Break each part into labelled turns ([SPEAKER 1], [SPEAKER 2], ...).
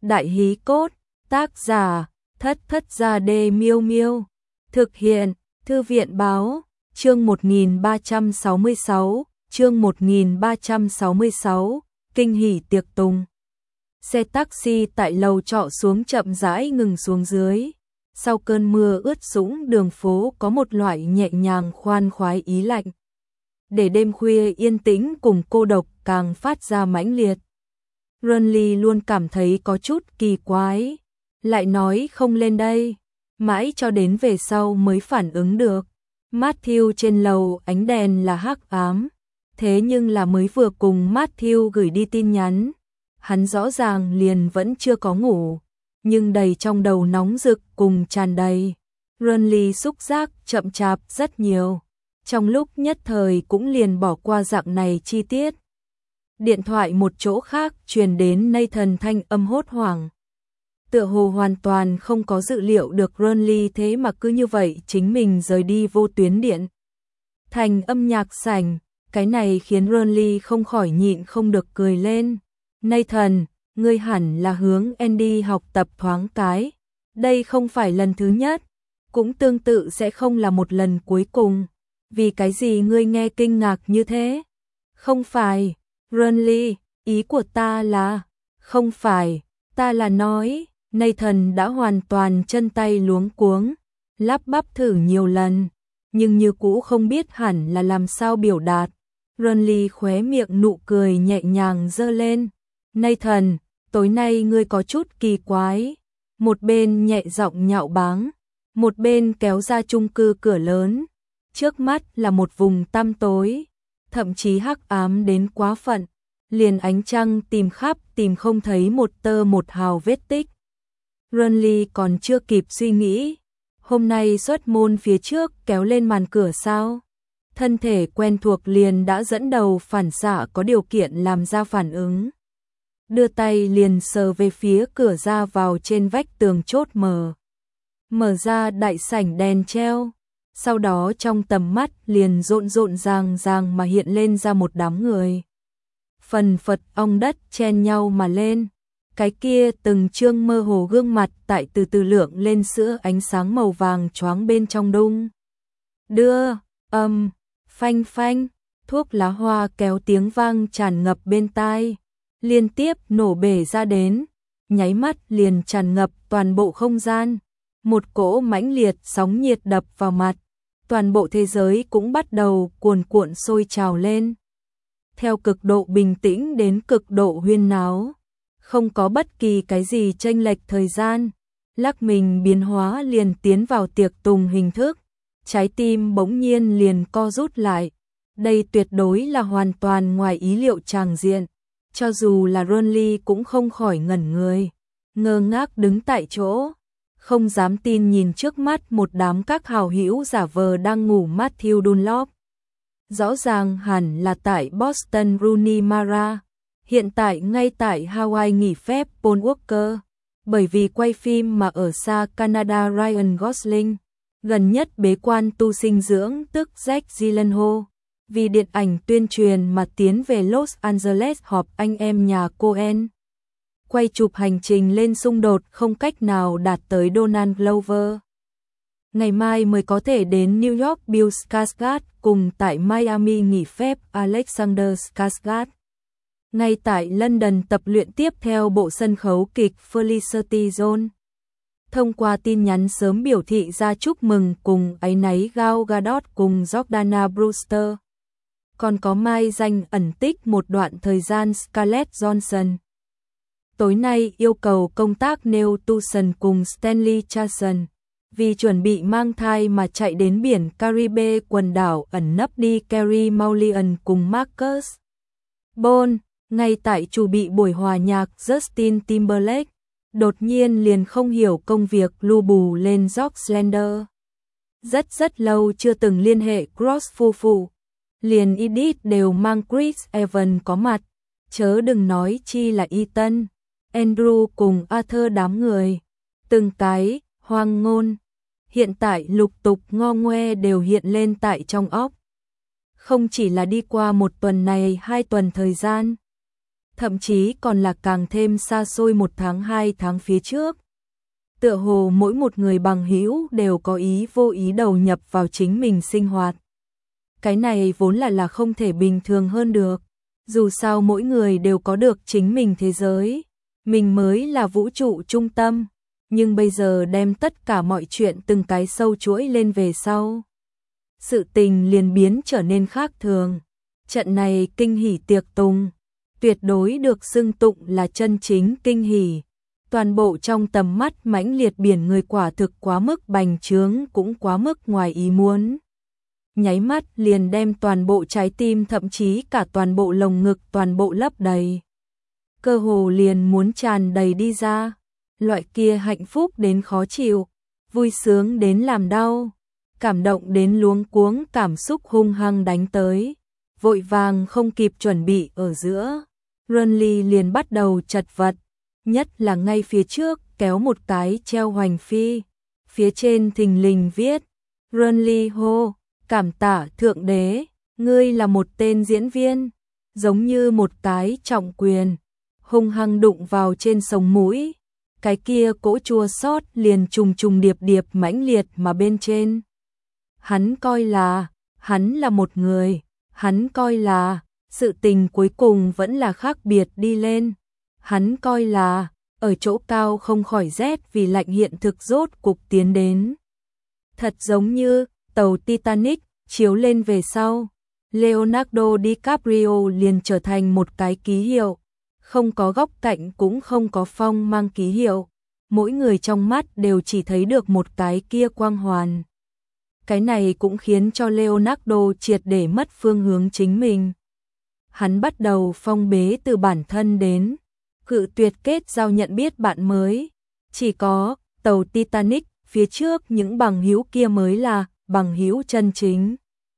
[SPEAKER 1] Đại hí cốt, tác giả, Thất Thất Gia Đê Miêu Miêu. Thực hiện, Thư viện báo, chương 1366, chương 1366, kinh hỉ tiệc tùng. Xe taxi tại lầu trọ xuống chậm rãi ngừng xuống dưới. Sau cơn mưa ướt sũng đường phố có một loại nhẹ nhàng khoan khoái ý lạnh. Để đêm khuya yên tĩnh cùng cô độc càng phát ra mãnh liệt. Runley luôn cảm thấy có chút kỳ quái, lại nói không lên đây, mãi cho đến về sau mới phản ứng được. Matthew trên lầu ánh đèn là hắc ám, thế nhưng là mới vừa cùng Matthew gửi đi tin nhắn, hắn rõ ràng liền vẫn chưa có ngủ, nhưng đầy trong đầu nóng rực cùng tràn đầy. Runley xúc giác chậm chạp rất nhiều, trong lúc nhất thời cũng liền bỏ qua dạng này chi tiết. Điện thoại một chỗ khác truyền đến Nathan thanh âm hốt hoảng. Tựa hồ hoàn toàn không có dự liệu được Runley thế mà cứ như vậy chính mình rời đi vô tuyến điện. Thành âm nhạc sảnh, cái này khiến Runley không khỏi nhịn không được cười lên. Nathan, ngươi hẳn là hướng Andy học tập thoáng cái. Đây không phải lần thứ nhất, cũng tương tự sẽ không là một lần cuối cùng. Vì cái gì ngươi nghe kinh ngạc như thế? Không phải, Runley, ý của ta là... Không phải, ta là nói... Nathan đã hoàn toàn chân tay luống cuống, lắp bắp thử nhiều lần, nhưng như cũ không biết hẳn là làm sao biểu đạt. Runley khóe miệng nụ cười nhẹ nhàng giơ lên. Nathan, tối nay ngươi có chút kỳ quái. Một bên nhẹ giọng nhạo báng, một bên kéo ra chung cư cửa lớn. Trước mắt là một vùng tăm tối, thậm chí hắc ám đến quá phận, liền ánh trăng tìm khắp tìm không thấy một tơ một hào vết tích. Runley còn chưa kịp suy nghĩ, hôm nay xuất môn phía trước kéo lên màn cửa sao? Thân thể quen thuộc liền đã dẫn đầu phản xạ có điều kiện làm ra phản ứng. Đưa tay liền sờ về phía cửa ra vào trên vách tường chốt mở ra đại sảnh đèn treo. Sau đó trong tầm mắt liền rộn rộn ràng mà hiện lên ra một đám người. Phần phật ong đất chen nhau mà lên. Cái kia từng trương mơ hồ gương mặt tại từ từ lượng lên sữa ánh sáng màu vàng choáng bên trong đung. Đưa, phanh phanh, thuốc lá hoa kéo tiếng vang tràn ngập bên tai, liên tiếp nổ bể ra đến, nháy mắt liền tràn ngập toàn bộ không gian. Một cỗ mãnh liệt sóng nhiệt đập vào mặt, toàn bộ thế giới cũng bắt đầu cuồn cuộn sôi trào lên. Theo cực độ bình tĩnh đến cực độ huyên náo, không có bất kỳ cái gì chênh lệch thời gian, lắc mình biến hóa liền tiến vào tiệc tùng hình thức, trái tim bỗng nhiên liền co rút lại. Đây tuyệt đối là hoàn toàn ngoài ý liệu tràng diện, cho dù là Runley cũng không khỏi ngẩn người, ngơ ngác đứng tại chỗ, không dám tin nhìn trước mắt một đám các hào hữu giả vờ đang ngủ Matthew Dunlop. Rõ ràng hẳn là tại Boston Rooney Mara, hiện tại ngay tại Hawaii nghỉ phép Paul Walker, bởi vì quay phim mà ở xa Canada Ryan Gosling, gần nhất bế quan tu sinh dưỡng tức Jake Gyllenhaal, vì điện ảnh tuyên truyền mà tiến về Los Angeles họp anh em nhà Coen. Quay chụp hành trình lên xung đột không cách nào đạt tới Donald Glover. Ngày mai mới có thể đến New York Bill Skarsgård cùng tại Miami nghỉ phép Alexander Skarsgård. Ngay tại London tập luyện tiếp theo bộ sân khấu kịch Felicity Jones. Thông qua tin nhắn sớm biểu thị ra chúc mừng cùng áy náy Gal Gadot cùng Jordana Brewster. Còn có mai danh ẩn tích một đoạn thời gian Scarlett Johansson. Tối nay yêu cầu công tác Neil Tucson cùng Stanley Charson, vì chuẩn bị mang thai mà chạy đến biển Caribe quần đảo ẩn nấp đi Carey Mulligan cùng Marcus Bone. Ngay tại chủ bị buổi hòa nhạc Justin Timberlake, đột nhiên liền không hiểu công việc lu bù lên George Slender. Rất lâu chưa từng liên hệ Cross phu phụ, liền Edith đều mang Chris Evans có mặt, chớ đừng nói chi là Ethan, Andrew cùng Arthur đám người. Từng cái, hoang ngôn, hiện tại lục tục ngo ngoe đều hiện lên tại trong óc. Không chỉ là đi qua một tuần này 2 tuần thời gian, thậm chí còn là càng thêm xa xôi 1 tháng 2 tháng phía trước. Tựa hồ mỗi một người bằng hữu đều có ý vô ý đầu nhập vào chính mình sinh hoạt. Cái này vốn là không thể bình thường hơn được. Dù sao mỗi người đều có được chính mình thế giới, mình mới là vũ trụ trung tâm, nhưng bây giờ đem tất cả mọi chuyện từng cái sâu chuỗi lên về sau. Sự tình liền biến trở nên khác thường. Trận này kinh hỉ tiệc tùng, tuyệt đối được xưng tụng là chân chính kinh hỉ. Toàn bộ trong tầm mắt mãnh liệt biển người quả thực quá mức bành trướng cũng quá mức ngoài ý muốn. Nháy mắt liền đem toàn bộ trái tim thậm chí cả toàn bộ lồng ngực toàn bộ lấp đầy. Cơ hồ liền muốn tràn đầy đi ra. Loại kia hạnh phúc đến khó chịu, vui sướng đến làm đau, cảm động đến luống cuống cảm xúc hung hăng đánh tới. Vội vàng không kịp chuẩn bị ở giữa. Renly liền bắt đầu chật vật. Nhất là ngay phía trước kéo một cái treo hoành phi. Phía trên thình lình viết. Renly hô, cảm tạ thượng đế, ngươi là một tên diễn viên. Giống như một cái trọng quyền, hung hăng đụng vào trên sống mũi. Cái kia cỗ chua xót liền trùng trùng điệp điệp mãnh liệt mà bên trên. Hắn coi là, hắn là một người, hắn coi là, sự tình cuối cùng vẫn là khác biệt đi lên. Hắn coi là, ở chỗ cao không khỏi rét vì lạnh hiện thực rốt cục tiến đến. Thật giống như, tàu Titanic, chiếu lên về sau, Leonardo DiCaprio liền trở thành một cái ký hiệu. Không có góc cạnh cũng không có phong mang ký hiệu. Mỗi người trong mắt đều chỉ thấy được một cái kia quang hoàn. Cái này cũng khiến cho Leonardo triệt để mất phương hướng chính mình. Hắn bắt đầu phong bế từ bản thân đến, cự tuyệt kết giao nhận biết bạn mới. Chỉ có tàu Titanic phía trước những bằng hữu kia mới là bằng hữu chân chính.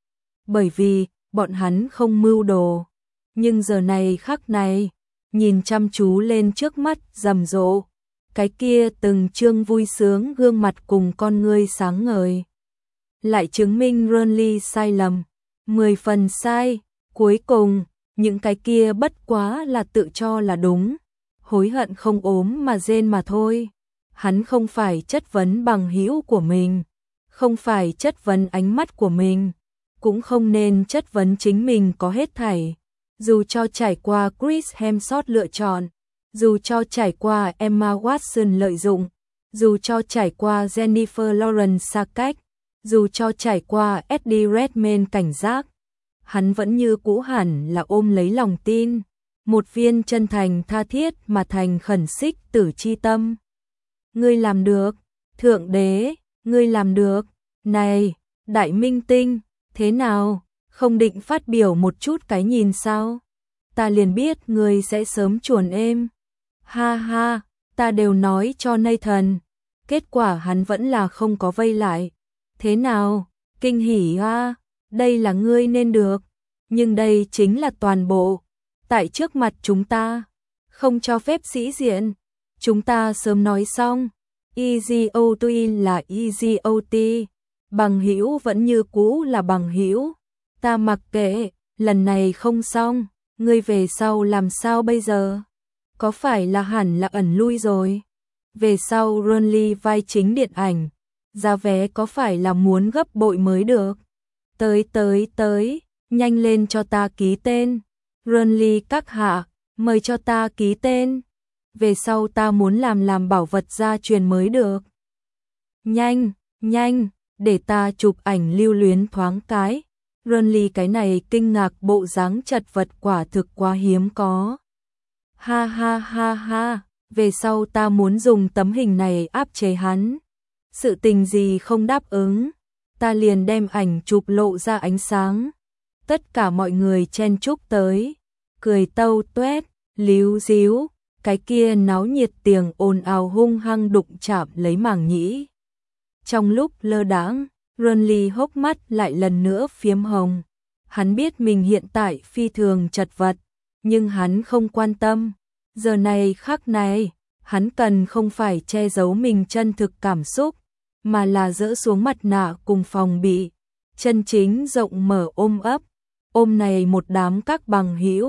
[SPEAKER 1] Bởi vì bọn hắn không mưu đồ. Nhưng giờ này khắc này, nhìn chăm chú lên trước mắt rầm rộ, cái kia từng trương vui sướng gương mặt cùng con ngươi sáng ngời. Lại chứng minh Renly sai lầm, 10 phần sai, cuối cùng, những cái kia bất quá là tự cho là đúng, hối hận không ốm mà rên mà thôi. Hắn không phải chất vấn bằng hữu của mình, không phải chất vấn ánh mắt của mình, cũng không nên chất vấn chính mình có hết thảy. Dù cho trải qua Chris Hemsworth lựa chọn, dù cho trải qua Emma Watson lợi dụng, dù cho trải qua Jennifer Lawrence xa cách, dù cho trải qua Eddie Redmayne cảnh giác, hắn vẫn như cũ hẳn là ôm lấy lòng tin, một viên chân thành tha thiết mà thành khẩn xích tử chi tâm. Ngươi làm được, thượng đế, ngươi làm được. Này, đại minh tinh, thế nào, không định phát biểu một chút cái nhìn sao? Ta liền biết ngươi sẽ sớm chuồn êm. Ha ha, ta đều nói cho Nathan, kết quả hắn vẫn là không có vây lại. Thế nào, kinh hỉ ha, đây là ngươi nên được, nhưng đây chính là toàn bộ. Tại trước mặt chúng ta, không cho phép sĩ diện, chúng ta sớm nói xong, EGOT là EGOT, bằng hữu vẫn như cũ là bằng hữu, ta mặc kệ, lần này không xong, ngươi về sau làm sao bây giờ? Có phải là hẳn là ẩn lui rồi? Về sau Renly vai chính điện ảnh, giá vé có phải là muốn gấp bội mới được? Tới, nhanh lên cho ta ký tên. Renly các hạ, mời cho ta ký tên. Về sau ta muốn làm bảo vật gia truyền mới được. Nhanh, để ta chụp ảnh lưu luyến thoáng cái. Renly cái này kinh ngạc bộ dáng chật vật quả thực quá hiếm có. Ha, về sau ta muốn dùng tấm hình này áp chế hắn. Sự tình gì không đáp ứng, ta liền đem ảnh chụp lộ ra ánh sáng. Tất cả mọi người chen chúc tới, cười tâu tuét, líu díu, cái kia náo nhiệt tiếng ồn ào hung hăng đụng chạm lấy màng nhĩ. Trong lúc lơ đãng, Renly hốc mắt lại lần nữa phiếm hồng. Hắn biết mình hiện tại phi thường chật vật, nhưng hắn không quan tâm. Giờ này khắc này, hắn cần không phải che giấu mình chân thực cảm xúc, mà là dỡ xuống mặt nạ cùng phòng bị, chân chính rộng mở ôm ấp, ôm này một đám các bằng hữu,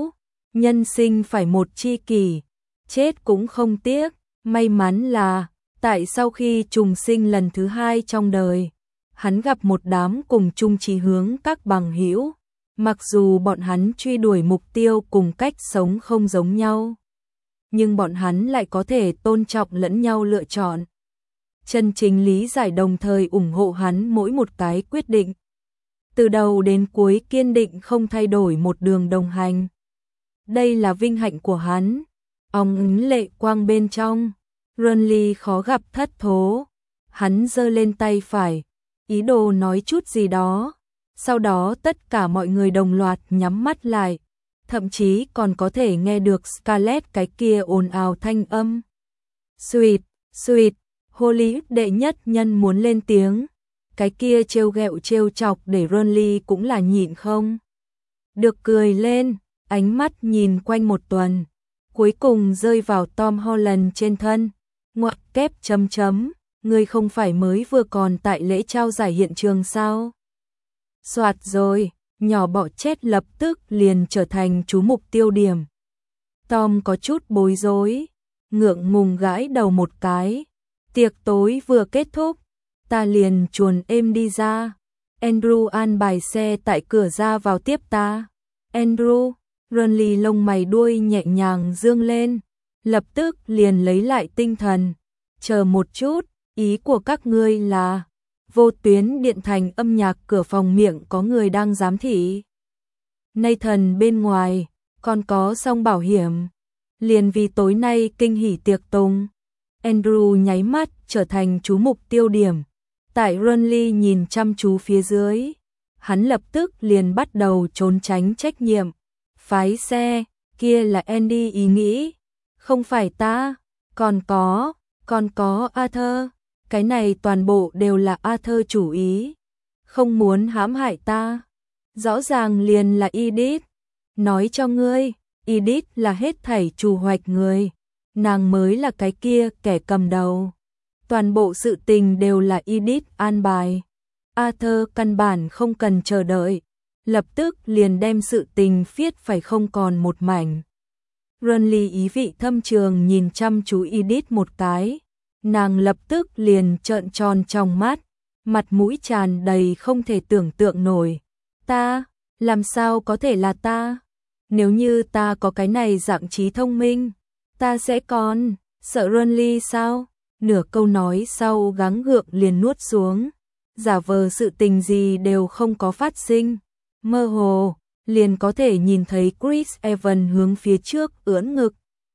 [SPEAKER 1] nhân sinh phải một chi kỷ, chết cũng không tiếc. May mắn là, tại sau khi trùng sinh lần thứ 2 trong đời, hắn gặp một đám cùng chung chí hướng các bằng hữu, mặc dù bọn hắn truy đuổi mục tiêu cùng cách sống không giống nhau, nhưng bọn hắn lại có thể tôn trọng lẫn nhau lựa chọn. Chân chính lý giải đồng thời ủng hộ hắn mỗi một cái quyết định. Từ đầu đến cuối kiên định không thay đổi một đường đồng hành. Đây là vinh hạnh của hắn. Óng ánh lệ quang bên trong, Renly khó gặp thất thố. Hắn giơ lên tay phải, ý đồ nói chút gì đó. Sau đó tất cả mọi người đồng loạt nhắm mắt lại. Thậm chí còn có thể nghe được Scarlett cái kia ồn ào thanh âm. Sweet, sweet, Hollywood đệ nhất nhân muốn lên tiếng. Cái kia trêu ghẹo trêu chọc để Renly cũng là nhịn không được cười lên, ánh mắt nhìn quanh một tuần, cuối cùng rơi vào Tom Holland trên thân. Ngoặc kép chấm chấm, ngươi không phải mới vừa còn tại lễ trao giải hiện trường sao? Soạt rồi, nhỏ bọ chết lập tức liền trở thành chú mục tiêu điểm. Tom có chút bối rối, ngượng ngùng gãi đầu một cái. Tiệc tối vừa kết thúc, ta liền chuồn êm đi ra. Andrew an bài xe tại cửa ra vào tiếp ta. Andrew, Renly lông mày đuôi nhẹ nhàng dương lên, lập tức liền lấy lại tinh thần. Chờ một chút, ý của các ngươi là Vô Tuyến Điện Thành âm nhạc cửa phòng miệng có người đang giám thị. Nathan bên ngoài, còn có song bảo hiểm. Liền vì tối nay kinh hỉ tiệc tùng. Andrew nháy mắt trở thành chú mục tiêu điểm. Tại Renly nhìn chăm chú phía dưới, hắn lập tức liền bắt đầu trốn tránh trách nhiệm. Phái xe, kia là Andy ý nghĩ, không phải ta. Còn có Arthur, cái này toàn bộ đều là Arthur chủ ý, không muốn hãm hại ta. Rõ ràng liền là Edith. Nói cho ngươi, Edith là hết thảy chủ hoạch người, nàng mới là cái kia kẻ cầm đầu. Toàn bộ sự tình đều là Edith an bài. Arthur căn bản không cần chờ đợi, lập tức liền đem sự tình viết phải không còn một mảnh. Renly ý vị thâm trường nhìn chăm chú Edith một cái, nàng lập tức liền trợn tròn trong mắt, mặt mũi tràn đầy không thể tưởng tượng nổi. Ta, làm sao có thể là ta? Nếu như ta có cái này dạng trí thông minh, ta sẽ còn sợ Renly sao? Nửa câu nói sau gắng gượng liền nuốt xuống, giả vờ sự tình gì đều không có phát sinh. Mơ hồ, liền có thể nhìn thấy Chris Evans hướng phía trước ưỡn ngực.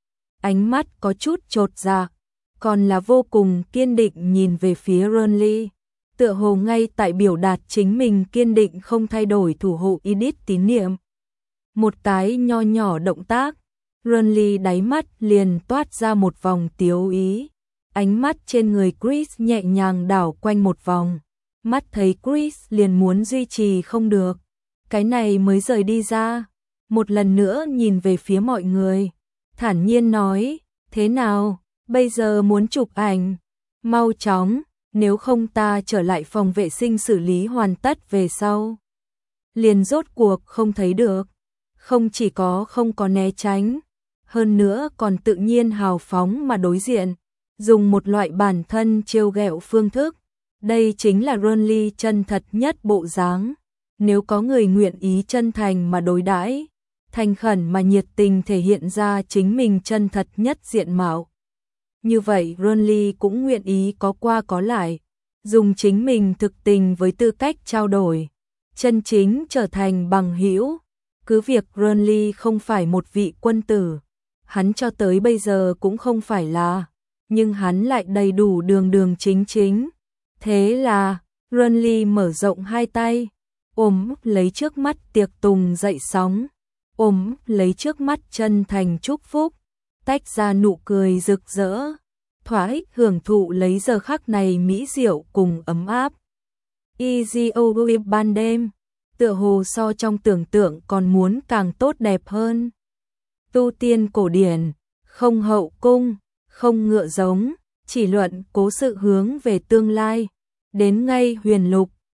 [SPEAKER 1] Ánh mắt có chút chột dạ, còn là vô cùng kiên định nhìn về phía Renly. Tựa hồ ngay tại biểu đạt chính mình kiên định không thay đổi thủ hộ Edith tín niệm. Một cái nho nhỏ động tác, Renly đáy mắt liền toát ra một vòng tiếu ý. Ánh mắt trên người Chris nhẹ nhàng đảo quanh một vòng. Mắt thấy Chris liền muốn duy trì không được, cái này mới rời đi ra. Một lần nữa nhìn về phía mọi người, thản nhiên nói, thế nào, bây giờ muốn chụp ảnh? Mau chóng, nếu không ta trở lại phòng vệ sinh xử lý hoàn tất về sau. Liền rốt cuộc không thấy được, không chỉ có không có né tránh, hơn nữa còn tự nhiên hào phóng mà đối diện, dùng một loại bản thân trêu ghẹo phương thức. Đây chính là Renly chân thật nhất bộ dáng. Nếu có người nguyện ý chân thành mà đối đãi, thành khẩn mà nhiệt tình thể hiện ra chính mình chân thật nhất diện mạo, như vậy Renly cũng nguyện ý có qua có lại, dùng chính mình thực tình với tư cách trao đổi, chân chính trở thành bằng hữu. Cứ việc Renly không phải một vị quân tử, hắn cho tới bây giờ cũng không phải là, nhưng hắn lại đầy đủ đường đường chính chính. Thế là, Renly mở rộng hai tay, ôm lấy trước mắt tiệc tùng dậy sóng, ôm lấy trước mắt chân thành chúc phúc, tách ra nụ cười rực rỡ, thỏa thích hưởng thụ lấy giờ khắc này mỹ diệu cùng ấm áp. Easy Over ban đêm, tựa hồ so trong tưởng tượng còn muốn càng tốt đẹp hơn. Tu tiên cổ điển, không hậu cung, không ngựa giống, chỉ luận cố sự hướng về tương lai. Đến ngay huyền lục,